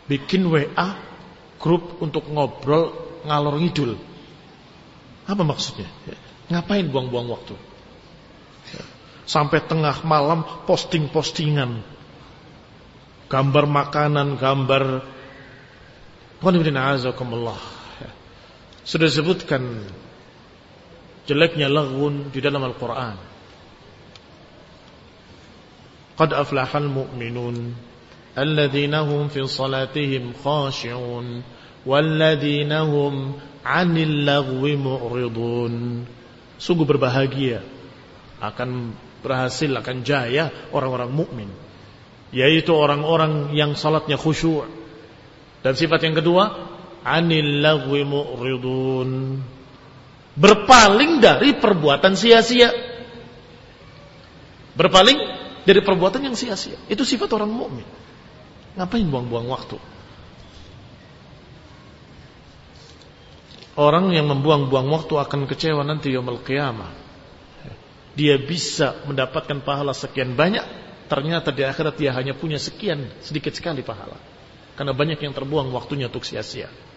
bikin WA grup untuk ngobrol ngalor ngidul. Apa maksudnya? Ngapain buang-buang waktu? Sampai tengah malam posting-postingan, gambar makanan, gambar. Sudah disebutkan jeleknya laghun di dalam Al-Quran. Qad aflahal mu'minun alladzina hum fi salatihim khashi'un walladzina hum 'anil laghwi mu'ridun. Sungguh berbahagia, akan berhasil, akan jaya orang-orang mukmin, yaitu orang-orang yang salatnya khusyuk. Dan sifat yang kedua, 'anil laghwi mu'ridun, berpaling dari perbuatan sia-sia. Berpaling dari perbuatan yang sia-sia. Itu sifat orang mukmin. Ngapain buang-buang waktu? Orang yang membuang-buang waktu akan kecewa nanti yaumul qiyamah. Dia bisa mendapatkan pahala sekian banyak, ternyata di akhirat dia hanya punya sekian sedikit sekali pahala. Karena banyak yang terbuang waktunya untuk sia-sia.